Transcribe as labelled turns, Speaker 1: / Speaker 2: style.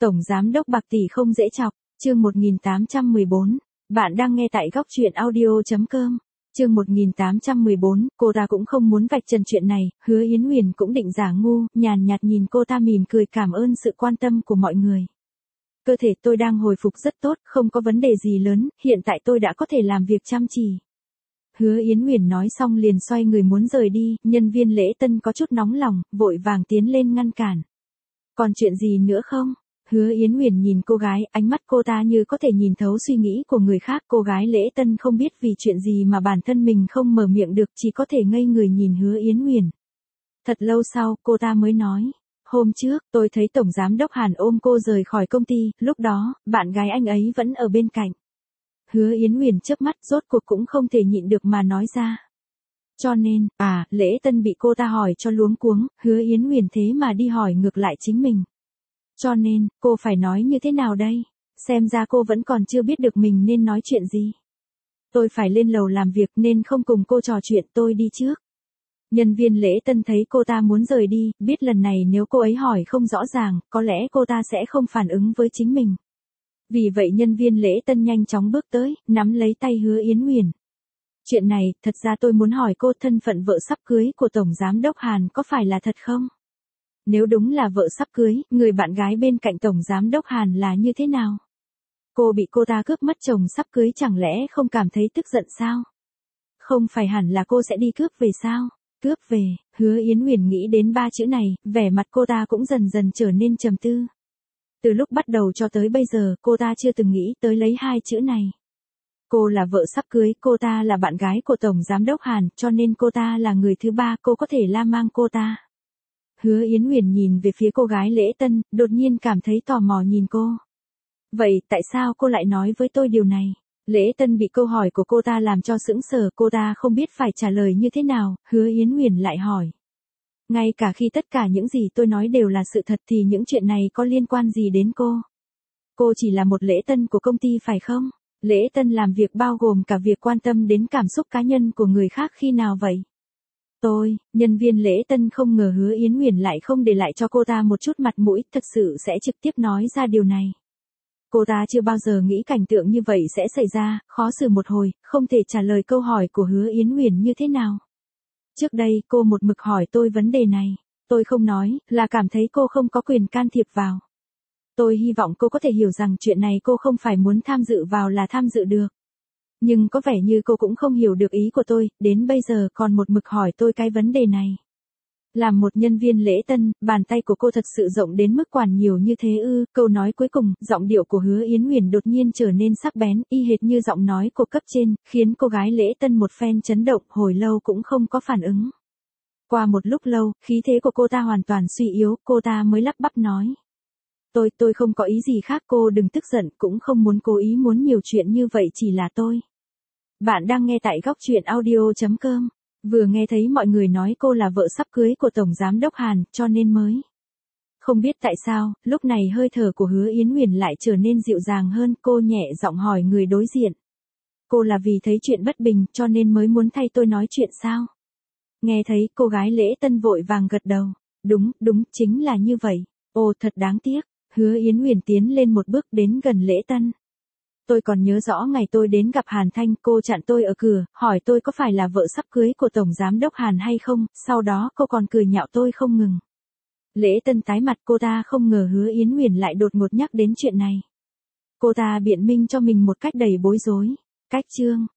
Speaker 1: Tổng giám đốc Bạc Tỷ không dễ chọc, chương 1814. Bạn đang nghe tại góc truyện audio.com. Chương 1814, cô ta cũng không muốn vạch trần chuyện này, Hứa Yến Huyền cũng định giả ngu, nhàn nhạt nhìn cô ta mỉm cười cảm ơn sự quan tâm của mọi người. Cơ thể tôi đang hồi phục rất tốt, không có vấn đề gì lớn, hiện tại tôi đã có thể làm việc chăm chỉ. Hứa Yến Huyền nói xong liền xoay người muốn rời đi, nhân viên lễ tân có chút nóng lòng, vội vàng tiến lên ngăn cản. Còn chuyện gì nữa không? Hứa Yến Huyền nhìn cô gái, ánh mắt cô ta như có thể nhìn thấu suy nghĩ của người khác. Cô gái lễ tân không biết vì chuyện gì mà bản thân mình không mở miệng được, chỉ có thể ngây người nhìn Hứa Yến Huyền. Thật lâu sau, cô ta mới nói. Hôm trước, tôi thấy Tổng Giám đốc Hàn ôm cô rời khỏi công ty, lúc đó, bạn gái anh ấy vẫn ở bên cạnh. Hứa Yến Huyền chớp mắt, rốt cuộc cũng không thể nhịn được mà nói ra. Cho nên, lễ tân bị cô ta hỏi cho luống cuống, Hứa Yến Huyền thế mà đi hỏi ngược lại chính mình. Cho nên, cô phải nói như thế nào đây? Xem ra cô vẫn còn chưa biết được mình nên nói chuyện gì. Tôi phải lên lầu làm việc nên không cùng cô trò chuyện, tôi đi trước. Nhân viên lễ tân thấy cô ta muốn rời đi, biết lần này nếu cô ấy hỏi không rõ ràng, có lẽ cô ta sẽ không phản ứng với chính mình. Vì vậy nhân viên lễ tân nhanh chóng bước tới, nắm lấy tay Hứa Yến Huyền. Chuyện này, thật ra tôi muốn hỏi cô, thân phận vợ sắp cưới của Tổng Giám đốc Hàn có phải là thật không? Nếu đúng là vợ sắp cưới, người bạn gái bên cạnh Tổng Giám đốc Hàn là như thế nào? Cô bị cô ta cướp mất chồng sắp cưới chẳng lẽ không cảm thấy tức giận sao? Không phải hẳn là cô sẽ đi cướp về sao? Cướp về, Hứa Yến Huyền nghĩ đến ba chữ này, vẻ mặt cô ta cũng dần dần trở nên trầm tư. Từ lúc bắt đầu cho tới bây giờ, cô ta chưa từng nghĩ tới lấy hai chữ này. Cô là vợ sắp cưới, cô ta là bạn gái của Tổng Giám đốc Hàn, cho nên cô ta là người thứ ba, cô có thể la mang cô ta. Hứa Yến Huyền nhìn về phía cô gái lễ tân, đột nhiên cảm thấy tò mò nhìn cô. Vậy tại sao cô lại nói với tôi điều này? Lễ tân bị câu hỏi của cô ta làm cho sững sờ, cô ta không biết phải trả lời như thế nào, Hứa Yến Huyền lại hỏi. Ngay cả khi tất cả những gì tôi nói đều là sự thật thì những chuyện này có liên quan gì đến cô? Cô chỉ là một lễ tân của công ty phải không? Lễ tân làm việc bao gồm cả việc quan tâm đến cảm xúc cá nhân của người khác khi nào vậy? Nhân viên lễ tân không ngờ Hứa Yến Huyền lại không để lại cho cô ta một chút mặt mũi, thật sự sẽ trực tiếp nói ra điều này. Cô ta chưa bao giờ nghĩ cảnh tượng như vậy sẽ xảy ra, khó xử một hồi, không thể trả lời câu hỏi của Hứa Yến Huyền như thế nào. Trước đây, cô một mực hỏi tôi vấn đề này. Tôi không nói, là cảm thấy cô không có quyền can thiệp vào. Tôi hy vọng cô có thể hiểu rằng chuyện này cô không phải muốn tham dự vào là tham dự được. Nhưng có vẻ như cô cũng không hiểu được ý của tôi, đến bây giờ còn một mực hỏi tôi cái vấn đề này. Làm một nhân viên lễ tân, bàn tay của cô thật sự rộng đến mức quản nhiều như thế ư? Câu nói cuối cùng, giọng điệu của Hứa Yến Huyền đột nhiên trở nên sắc bén, y hệt như giọng nói của cấp trên, khiến cô gái lễ tân một phen chấn động, hồi lâu cũng không có phản ứng. Qua một lúc lâu, khí thế của cô ta hoàn toàn suy yếu, cô ta mới lắp bắp nói. Tôi không có ý gì khác, cô đừng tức giận, cũng không muốn cố ý muốn nhiều chuyện như vậy, chỉ là tôi. Bạn đang nghe tại góc truyện audio.com. Vừa nghe thấy mọi người nói cô là vợ sắp cưới của Tổng Giám đốc Hàn, cho nên mới. Không biết tại sao, lúc này hơi thở của Hứa Yến Huyền lại trở nên dịu dàng hơn, cô nhẹ giọng hỏi người đối diện. Cô là vì thấy chuyện bất bình, cho nên mới muốn thay tôi nói chuyện sao? Nghe thấy, cô gái lễ tân vội vàng gật đầu. Đúng, chính là như vậy. Ồ, thật đáng tiếc. Hứa Yến Huyền tiến lên một bước đến gần lễ tân. Tôi còn nhớ rõ ngày tôi đến gặp Hàn Thanh, cô chặn tôi ở cửa, hỏi tôi có phải là vợ sắp cưới của Tổng Giám đốc Hàn hay không, sau đó cô còn cười nhạo tôi không ngừng. Lễ tân tái mặt, cô ta không ngờ Hứa Yến Huyền lại đột ngột nhắc đến chuyện này. Cô ta biện minh cho mình một cách đầy bối rối. Cách chương